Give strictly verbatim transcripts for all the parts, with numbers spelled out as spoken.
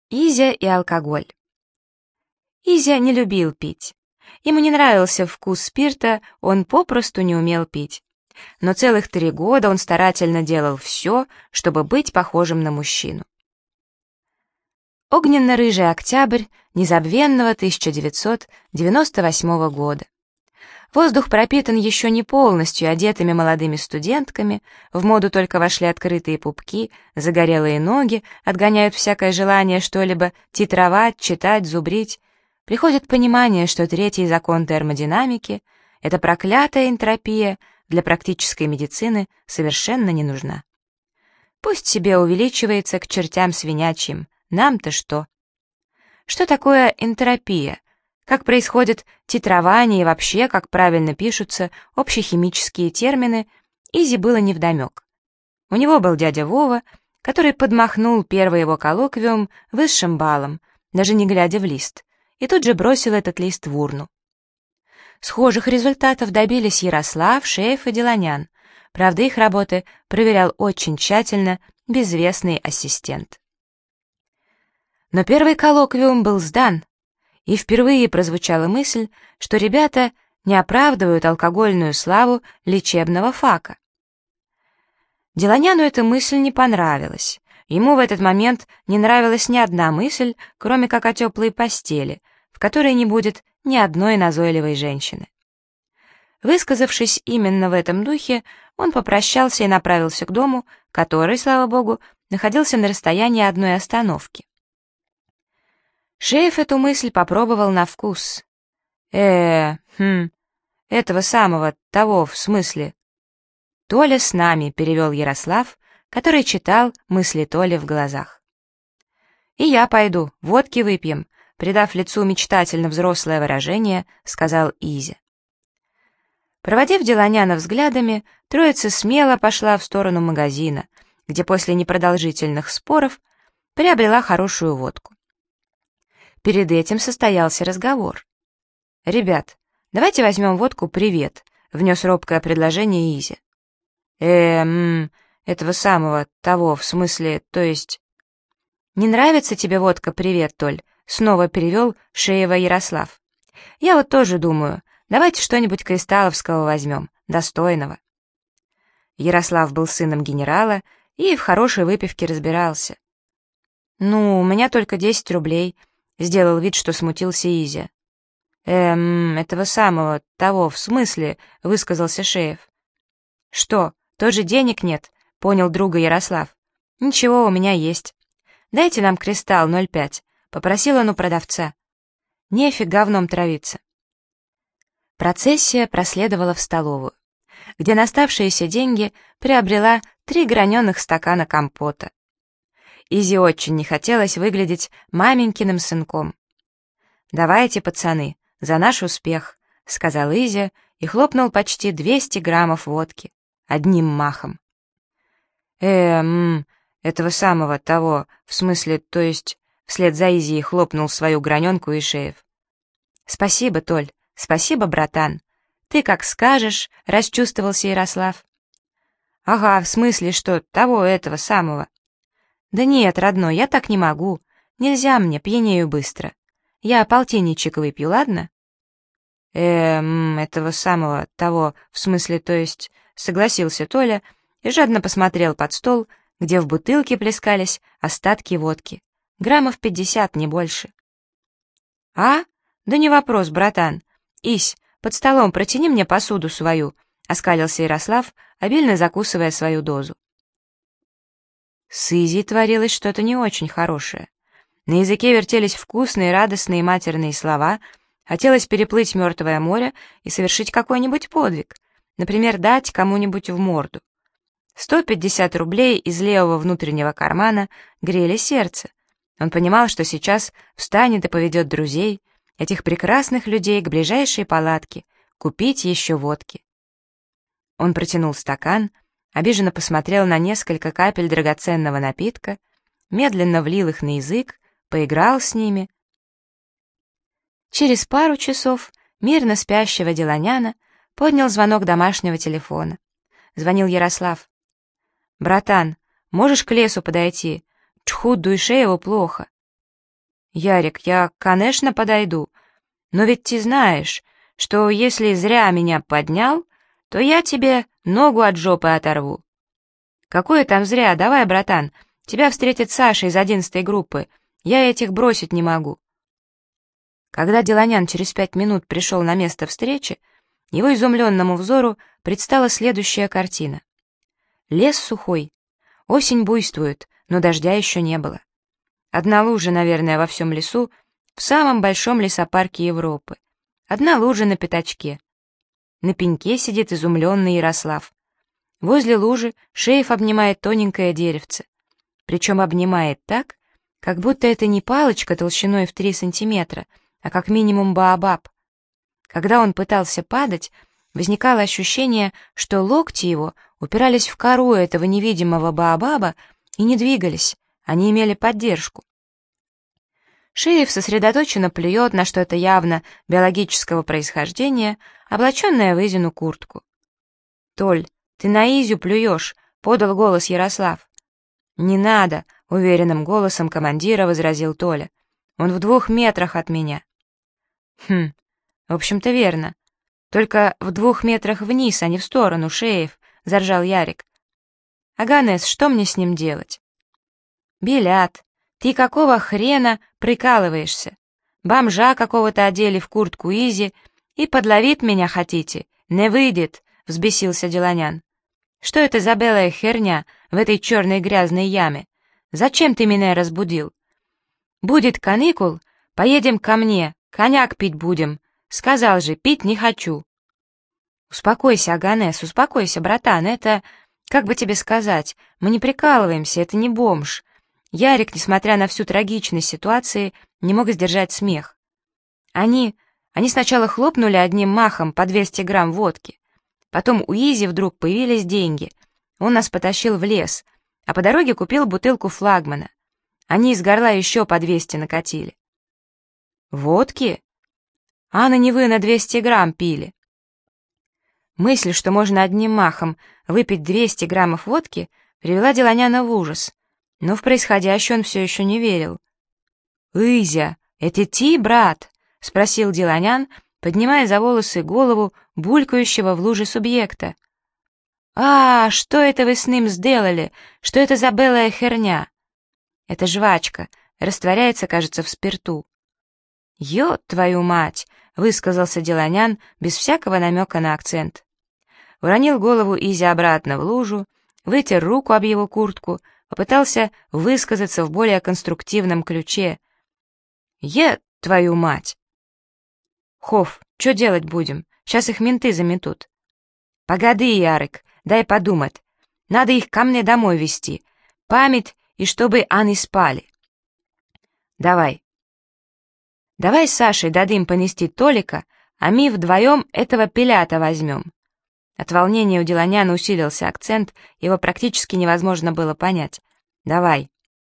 Изя и алкоголь. Изя не любил пить. Ему не нравился вкус спирта, он попросту не умел пить. Но целых три года он старательно делал все, чтобы быть похожим на мужчину. Огненно-рыжий октябрь незабвенного тысяча девятьсот девяносто восьмого года. Воздух пропитан еще не полностью одетыми молодыми студентками, в моду только вошли открытые пупки, загорелые ноги, отгоняют всякое желание что-либо титровать, читать, зубрить. Приходит понимание, что третий закон термодинамики — эта проклятая энтропия для практической медицины совершенно не нужна. Пусть себе увеличивается к чертям свинячьим, нам-то что? Что такое энтропия? Как происходит титрование и вообще, как правильно пишутся общехимические термины, Изи было невдомек. У него был дядя Вова, который подмахнул первый его коллоквиум высшим баллом, даже не глядя в лист, и тут же бросил этот лист в урну. Схожих результатов добились Ярослав, Шеев и Деланян. Правда, их работы проверял очень тщательно безвестный ассистент. Но первый коллоквиум был сдан, и впервые прозвучала мысль, что ребята не оправдывают алкогольную славу лечебного фака. Деланяну эта мысль не понравилась. Ему в этот момент не нравилась ни одна мысль, кроме как о теплой постели, в которой не будет ни одной назойливой женщины. Высказавшись именно в этом духе, он попрощался и направился к дому, который, слава богу, находился на расстоянии одной остановки. Шеев эту мысль попробовал на вкус. э хм, этого самого, того, в смысле. «Толя с нами», — перевел Ярослав, который читал мысли Толи в глазах. «И я пойду, водки выпьем», — придав лицу мечтательно взрослое выражение, сказал Изя. Проводив Деланяна взглядами, троица смело пошла в сторону магазина, где после непродолжительных споров приобрела хорошую водку. Перед этим состоялся разговор. «Ребят, давайте возьмем водку «Привет», — внес робкое предложение Изя. «Эм, этого самого, того, в смысле, то есть...» «Не нравится тебе водка «Привет», Толь?» — снова перевел Шеева Ярослав. «Я вот тоже думаю, давайте что-нибудь кристалловского возьмем, достойного». Ярослав был сыном генерала и в хорошей выпивке разбирался. «Ну, у меня только десять рублей», — сделал вид, что смутился Изя. «Эм, этого самого, того, в смысле», — высказался Шеев. «Что, тоже денег нет?» — понял друга Ярослав. «Ничего, у меня есть. Дайте нам кристалл ноль пять», — попросил он у продавца. «Нефиг говном травиться». Процессия проследовала в столовую, где на оставшиеся деньги приобрела три граненых стакана компота. Изи очень не хотелось выглядеть маменькиным сынком. «Давайте, пацаны, за наш успех», — сказал Изя и хлопнул почти двести граммов водки одним махом. «Эм, этого самого, того, в смысле, то есть...» Вслед за Изи хлопнул свою граненку и Шеев. «Спасибо, Толь, спасибо, братан. Ты как скажешь», — расчувствовался Ярослав. «Ага, в смысле, что того, этого самого». «Да нет, родной, я так не могу. Нельзя мне, пьянею быстро. Я полтинничек выпью, ладно?» «Эм, этого самого, того, в смысле, то есть...» — согласился Толя и жадно посмотрел под стол, где в бутылке плескались остатки водки. Граммов пятьдесят, не больше. «А? Да не вопрос, братан. Ись, под столом протяни мне посуду свою», — оскалился Ярослав, обильно закусывая свою дозу. С Изи творилось что-то не очень хорошее. На языке вертелись вкусные, радостные матерные слова, хотелось переплыть мертвое море и совершить какой-нибудь подвиг, например, дать кому-нибудь в морду. сто пятьдесят рублей из левого внутреннего кармана грели сердце. Он понимал, что сейчас встанет и поведет друзей, этих прекрасных людей, к ближайшей палатке, купить еще водки. Он протянул стакан, обиженно посмотрел на несколько капель драгоценного напитка, медленно влил их на язык, поиграл с ними. Через пару часов мирно спящего Деланяна поднял звонок домашнего телефона. Звонил Ярослав. «Братан, можешь к лесу подойти? Чху Дуйшееву плохо». «Ярик, я, конечно, подойду, но ведь ты знаешь, что если зря меня поднял, то я тебе ногу от жопы оторву». «Какое там зря? Давай, братан, тебя встретит Саша из одиннадцатой группы, я этих бросить не могу». Когда Деланян через пять минут пришел на место встречи, его изумленному взору предстала следующая картина. Лес сухой, осень буйствует, но дождя еще не было. Одна лужа, наверное, во всем лесу, в самом большом лесопарке Европы. Одна лужа на пятачке. На пеньке сидит изумленный Ярослав. Возле лужи Шеев обнимает тоненькое деревце. Причем обнимает так, как будто это не палочка толщиной в три сантиметра, а как минимум баобаб. Когда он пытался падать, возникало ощущение, что локти его упирались в кору этого невидимого баобаба и не двигались, они имели поддержку. Шеев сосредоточенно плюет на что-то явно биологического происхождения, облаченное в Изину куртку. «Толь, ты на Изю плюешь», — подал голос Ярослав. «Не надо», — уверенным голосом командира возразил Толя. «Он в двух метрах от меня». «Хм, в общем-то верно. Только в двух метрах вниз, а не в сторону, Шеев», — заржал Ярик. «Аганес, что мне с ним делать?» «Белят, ты какого хрена прикалываешься? Бомжа какого-то одели в куртку Изи и подловить меня хотите? Не выйдет», — взбесился Деланян. «Что это за белая херня в этой черной грязной яме? Зачем ты меня разбудил? Будет каникул, поедем ко мне, коньяк пить будем. Сказал же, пить не хочу». «Успокойся, Аганес, успокойся, братан, это... Как бы тебе сказать, мы не прикалываемся, это не бомж». Ярик, несмотря на всю трагичность ситуации, не мог сдержать смех. Они... Они сначала хлопнули одним махом по двести грамм водки. Потом у Изи вдруг появились деньги. Он нас потащил в лес, а по дороге купил бутылку флагмана. Они из горла еще по двести накатили. «Водки? А на не вы на двести грамм пили». Мысль, что можно одним махом выпить двести граммов водки, привела Деланяна в ужас, но в происходящее он все еще не верил. «Изя, это ты, брат?» — спросил Деланян, поднимая за волосы голову булькающего в луже субъекта. «А, что это вы с ним сделали? Что это за белая херня?» «Это жвачка, растворяется, кажется, в спирту». «Ё, твою мать!» — высказался Деланян без всякого намека на акцент. Уронил голову Изи обратно в лужу, вытер руку об его куртку, попытался высказаться в более конструктивном ключе. «Е, твою мать!» «Хоф, что делать будем? Сейчас их менты заметут». «Погоди, Ярик, дай подумать. Надо их ко мне домой везти. Память, и чтобы они спали». «Давай». «Давай с Сашей дадим понести Толика, а мы вдвоем этого пилята возьмем». От волнения у Деланяна усилился акцент, его практически невозможно было понять. «Давай».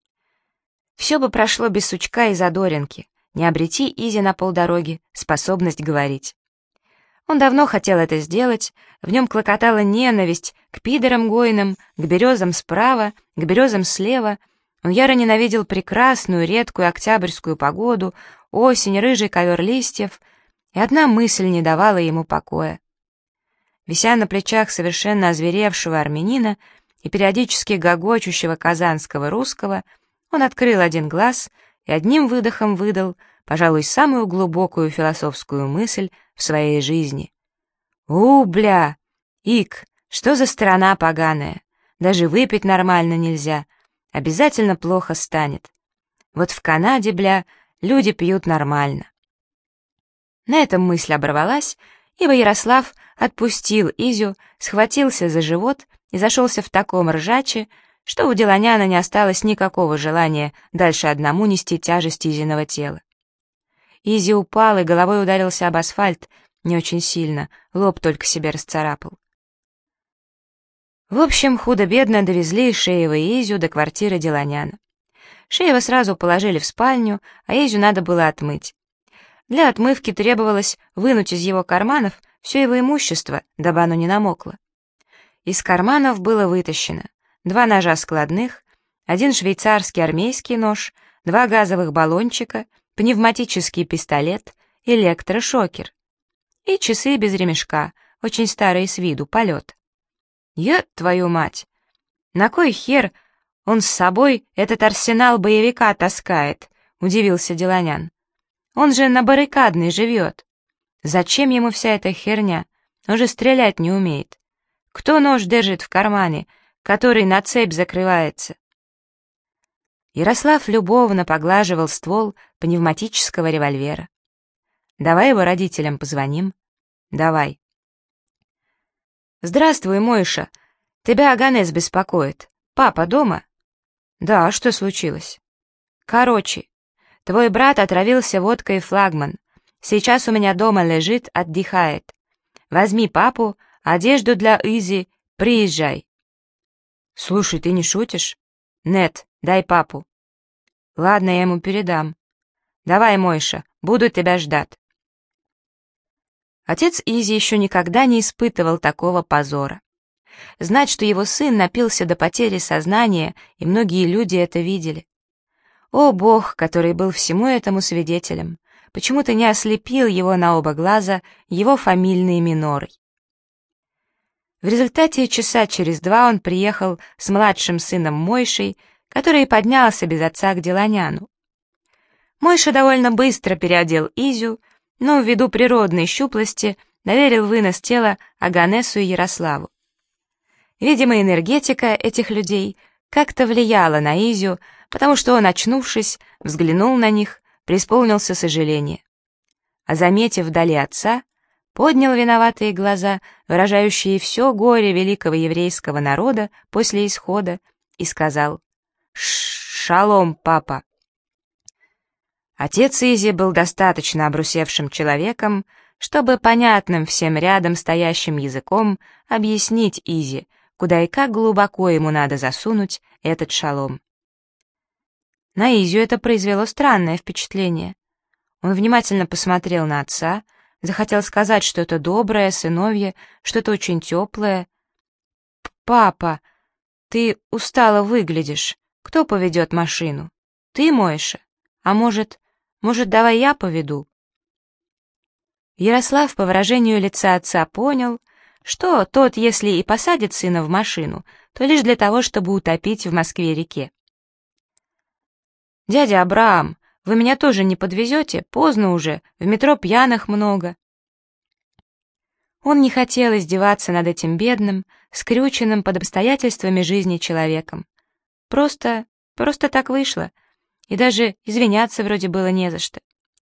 Все бы прошло без сучка и задоринки, не обрети Изи на полдороги способность говорить. Он давно хотел это сделать, в нем клокотала ненависть к пидорам гойным, к березам справа, к березам слева. Он яро ненавидел прекрасную, редкую октябрьскую погоду, осень, рыжий ковер листьев, и одна мысль не давала ему покоя. Вися на плечах совершенно озверевшего армянина и периодически гогочущего казанского русского, он открыл один глаз и одним выдохом выдал, пожалуй, самую глубокую философскую мысль в своей жизни. «У, бля! Ик, что за страна поганая! Даже выпить нормально нельзя, обязательно плохо станет. Вот в Канаде, бля, люди пьют нормально». На этом мысль оборвалась, ибо Ярослав отпустил Изю, схватился за живот и зашелся в таком ржаче, что у Деланяна не осталось никакого желания дальше одному нести тяжесть Изиного тела. Изи упал и головой ударился об асфальт, не очень сильно, лоб только себе расцарапал. В общем, худо-бедно довезли Шеева и Изю до квартиры Деланяна. Шеева сразу положили в спальню, а Изю надо было отмыть. Для отмывки требовалось вынуть из его карманов все его имущество, дабы оно не намокло. Из карманов было вытащено два ножа складных, один швейцарский армейский нож, два газовых баллончика, пневматический пистолет, электрошокер. И часы без ремешка, очень старые с виду, полет. «Ё, твою мать! На кой хер он с собой этот арсенал боевика таскает?» — удивился Деланян. «Он же на баррикадной живет. Зачем ему вся эта херня? Он же стрелять не умеет. Кто нож держит в кармане, который на цепь закрывается?» Ярослав любовно поглаживал ствол пневматического револьвера. «Давай его родителям позвоним». «Давай». «Здравствуй, Мойша. Тебя Аганес беспокоит. Папа дома?» «Да, а что случилось?» «Короче, твой брат отравился водкой «Флагман». Сейчас у меня дома лежит, отдыхает. Возьми папу, одежду для Изи, приезжай». «Слушай, ты не шутишь?» «Нет, дай папу». «Ладно, я ему передам». «Давай, Мойша, буду тебя ждать». Отец Изи еще никогда не испытывал такого позора. Знать, что его сын напился до потери сознания, и многие люди это видели. О, Бог, который был всему этому свидетелем, почему ты не ослепил его на оба глаза его фамильной минорой? В результате часа через два он приехал с младшим сыном Мойшей, который поднялся без отца к Деланяну. Мойша довольно быстро переодел Изю, но ввиду природной щуплости доверил вынос тела Аганесу и Ярославу. Видимо, энергетика этих людей как-то влияла на Изю, потому что он, очнувшись, взглянул на них, преисполнился сожаления. А заметив вдали отца, поднял виноватые глаза, выражающие все горе великого еврейского народа после исхода, и сказал: «Шалом, папа». Отец Изи был достаточно обрусевшим человеком, чтобы понятным всем рядом стоящим языком объяснить Изи, куда и как глубоко ему надо засунуть этот шалом. На Изю это произвело странное впечатление. Он внимательно посмотрел на отца, захотел сказать что-то доброе, сыновье, что-то очень теплое. «Папа, ты устало выглядишь. Кто поведет машину? Ты, Мойша? А может, может, давай я поведу?» Ярослав по выражению лица отца понял, что тот, если и посадит сына в машину, то лишь для того, чтобы утопить в Москве-реке. «Дядя Абрам, вы меня тоже не подвезете? Поздно уже, в метро пьяных много». Он не хотел издеваться над этим бедным, скрюченным под обстоятельствами жизни человеком. Просто, просто так вышло, и даже извиняться вроде было не за что.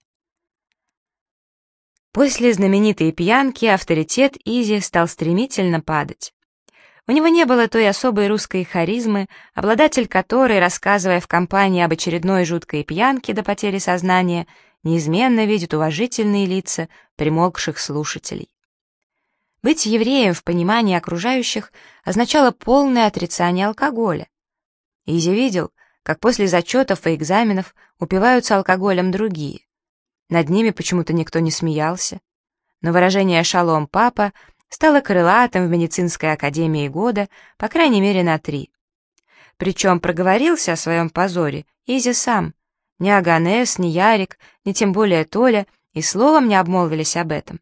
После знаменитой пьянки авторитет Изи стал стремительно падать. У него не было той особой русской харизмы, обладатель которой, рассказывая в компании об очередной жуткой пьянке до потери сознания, неизменно видит уважительные лица примолкших слушателей. Быть евреем в понимании окружающих означало полное отрицание алкоголя. Изи видел, как после зачетов и экзаменов упиваются алкоголем другие. Над ними почему-то никто не смеялся. Но выражение «шалом, папа» стало крылатым в медицинской академии года, по крайней мере, на три. Причем проговорился о своем позоре Изи сам. Ни Аганес, ни Ярик, ни тем более Толя и словом не обмолвились об этом.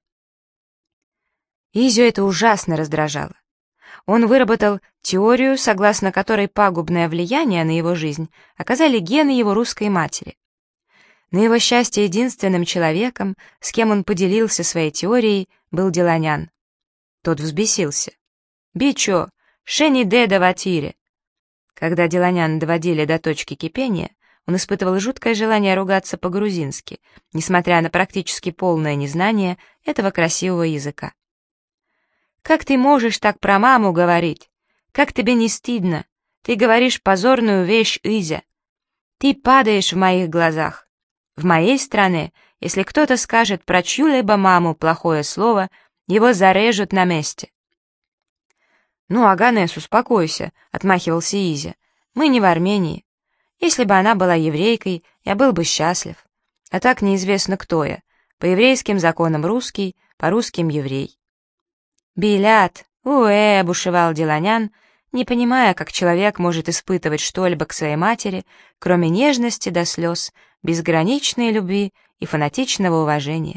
Изю это ужасно раздражало. Он выработал теорию, согласно которой пагубное влияние на его жизнь оказали гены его русской матери. На его счастье единственным человеком, с кем он поделился своей теорией, был Деланян. Тот взбесился. «Бичо, шени деда ватире». Когда Деланян доводили до точки кипения, он испытывал жуткое желание ругаться по-грузински, несмотря на практически полное незнание этого красивого языка. «Как ты можешь так про маму говорить? Как тебе не стыдно? Ты говоришь позорную вещь, Изя. Ты падаешь в моих глазах. В моей стране, если кто-то скажет про чью-либо маму плохое слово, его зарежут на месте». «Ну, Аганес, успокойся», — отмахивался Изя. «Мы не в Армении. Если бы она была еврейкой, я был бы счастлив. А так неизвестно, кто я. По еврейским законам русский, по русским еврей». «Билят, уэ», — бушевал Деланян, не понимая, как человек может испытывать что-либо к своей матери, кроме нежности до слез, безграничной любви и фанатичного уважения.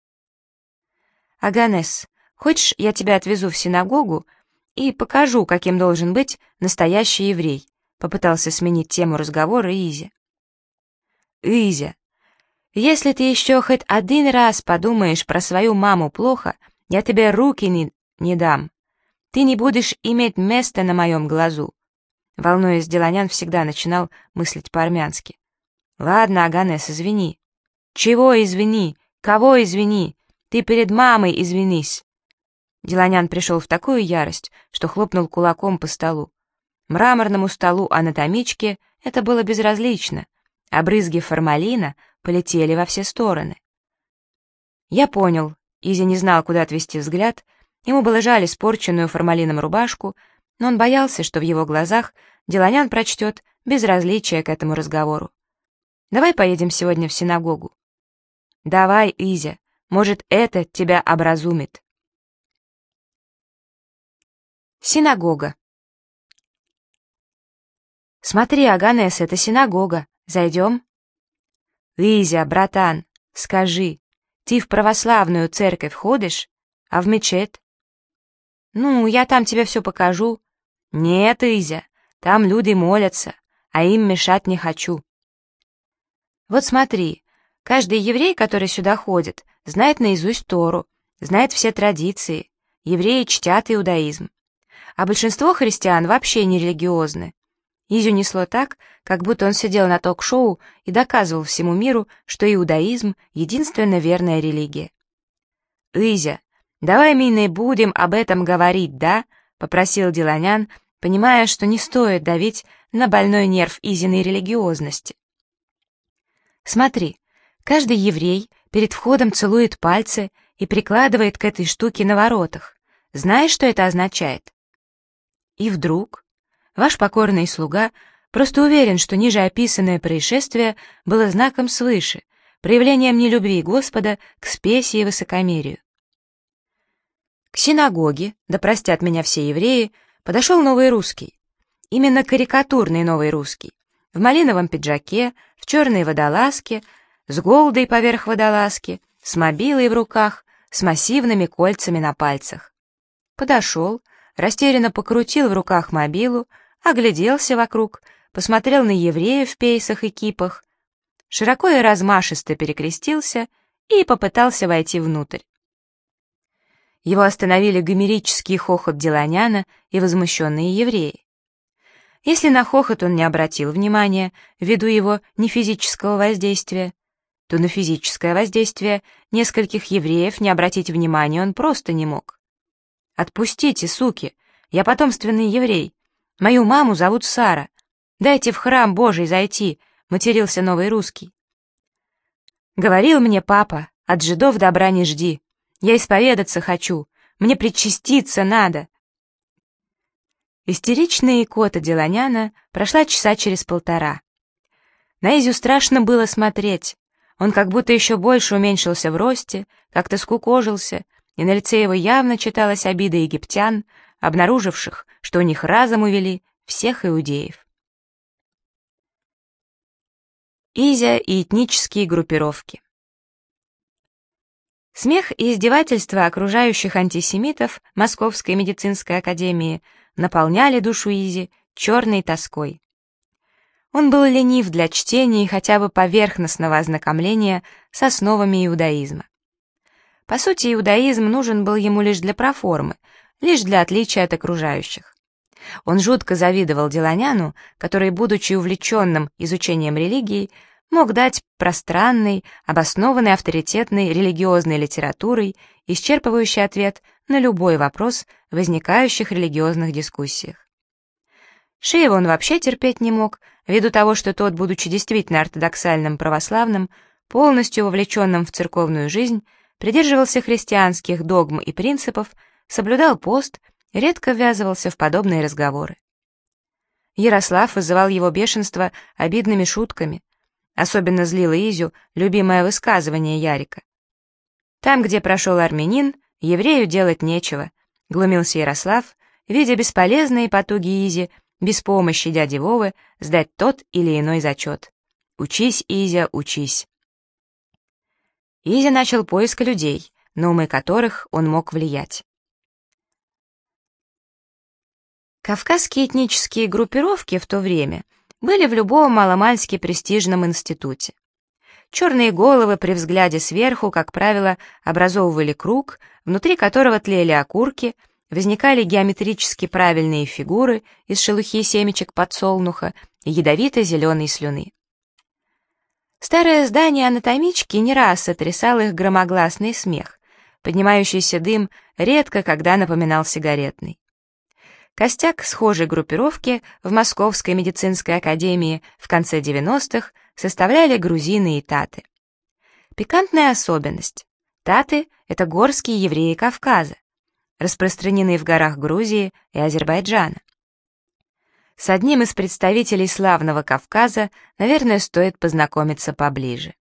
«Аганес, хочешь, я тебя отвезу в синагогу и покажу, каким должен быть настоящий еврей?» Попытался сменить тему разговора Изя. «Изя, если ты еще хоть один раз подумаешь про свою маму плохо, я тебе руки не, не дам. Ты не будешь иметь места на моем глазу». Волнуясь, Деланян всегда начинал мыслить по-армянски. «Ладно, Аганес, извини». «Чего извини? Кого извини? Ты перед мамой извинись». Деланян пришел в такую ярость, что хлопнул кулаком по столу. Мраморному столу анатомички это было безразлично, а брызги формалина полетели во все стороны. Я понял, Изя не знал, куда отвести взгляд, ему было жаль испорченную формалином рубашку, но он боялся, что в его глазах Деланян прочтет безразличие к этому разговору. «Давай поедем сегодня в синагогу». «Давай, Изя, может, это тебя образумит». Синагога. «Смотри, Аганес, это синагога. Зайдем?» «Изя, братан, скажи, ты в православную церковь ходишь, а в мечеть?» «Ну, я там тебе все покажу». «Нет, Изя, там люди молятся, а им мешать не хочу». «Вот смотри, каждый еврей, который сюда ходит, знает наизусть Тору, знает все традиции. Евреи чтят иудаизм. А большинство христиан вообще не религиозны». Изю несло так, как будто он сидел на ток-шоу и доказывал всему миру, что иудаизм — единственно верная религия. «Изя, давай мы не будем об этом говорить, да?» — попросил Деланян, понимая, что не стоит давить на больной нерв Изиной религиозности. «Смотри, каждый еврей перед входом целует пальцы и прикладывает к этой штуке на воротах. Знаешь, что это означает?» И вдруг ваш покорный слуга просто уверен, что ниже описанное происшествие было знаком свыше, проявлением нелюбви Господа к спеси и высокомерию. К синагоге, да простят меня все евреи, подошел новый русский. Именно карикатурный новый русский. В малиновом пиджаке, в черной водолазке, с голдой поверх водолазки, с мобилой в руках, с массивными кольцами на пальцах. Подошел, растерянно покрутил в руках мобилу, огляделся вокруг, посмотрел на евреев в пейсах и кипах, широко и размашисто перекрестился и попытался войти внутрь. Его остановили гомерический хохот Деланяна и возмущенные евреи. Если на хохот он не обратил внимания, ввиду его нефизического воздействия, то на физическое воздействие нескольких евреев не обратить внимания он просто не мог. «Отпустите, суки! Я потомственный еврей. Мою маму зовут Сара. Дайте в храм Божий зайти», — матерился новый русский. «Говорил мне папа, от жидов добра не жди. Я исповедаться хочу, мне причаститься надо». Истеричная икота Деланяна прошла часа через полтора. На Изю страшно было смотреть. Он как будто еще больше уменьшился в росте, как-то скукожился, и на лице его явно читалась обида египтян, обнаруживших, что у них разом увели всех иудеев. Изя и этнические группировки. Смех и издевательства окружающих антисемитов Московской медицинской академии наполняли душу Изи черной тоской. Он был ленив для чтения и хотя бы поверхностного ознакомления с основами иудаизма. По сути, иудаизм нужен был ему лишь для проформы, лишь для отличия от окружающих. Он жутко завидовал Деланяну, который, будучи увлеченным изучением религии, мог дать пространной, обоснованной авторитетной религиозной литературой исчерпывающий ответ на любой вопрос в возникающих религиозных дискуссиях. Шиева он вообще терпеть не мог, ввиду того, что тот, будучи действительно ортодоксальным православным, полностью вовлеченным в церковную жизнь, придерживался христианских догм и принципов, соблюдал пост и редко ввязывался в подобные разговоры. Ярослав вызывал его бешенство обидными шутками. Особенно злило Изю любимое высказывание Ярика. «Там, где прошел армянин, еврею делать нечего», — глумился Ярослав видя бесполезные потуги Изи без помощи дяди Вовы сдать тот или иной зачет. Учись, Изя, учись. Изя начал поиск людей, на умы которых он мог влиять. Кавказские этнические группировки в то время были в любом маломальски престижном институте. Черные головы при взгляде сверху, как правило, образовывали круг, внутри которого тлели окурки, возникали геометрически правильные фигуры из шелухи семечек подсолнуха и ядовито-зеленой слюны. Старое здание анатомички не раз сотрясал их громогласный смех, поднимающийся дым редко когда напоминал сигаретный. Костяк схожей группировки в Московской медицинской академии в конце девяностых составляли грузины и таты. Пикантная особенность. Таты — это горские евреи Кавказа, распространенные в горах Грузии и Азербайджана. С одним из представителей славного Кавказа, наверное, стоит познакомиться поближе.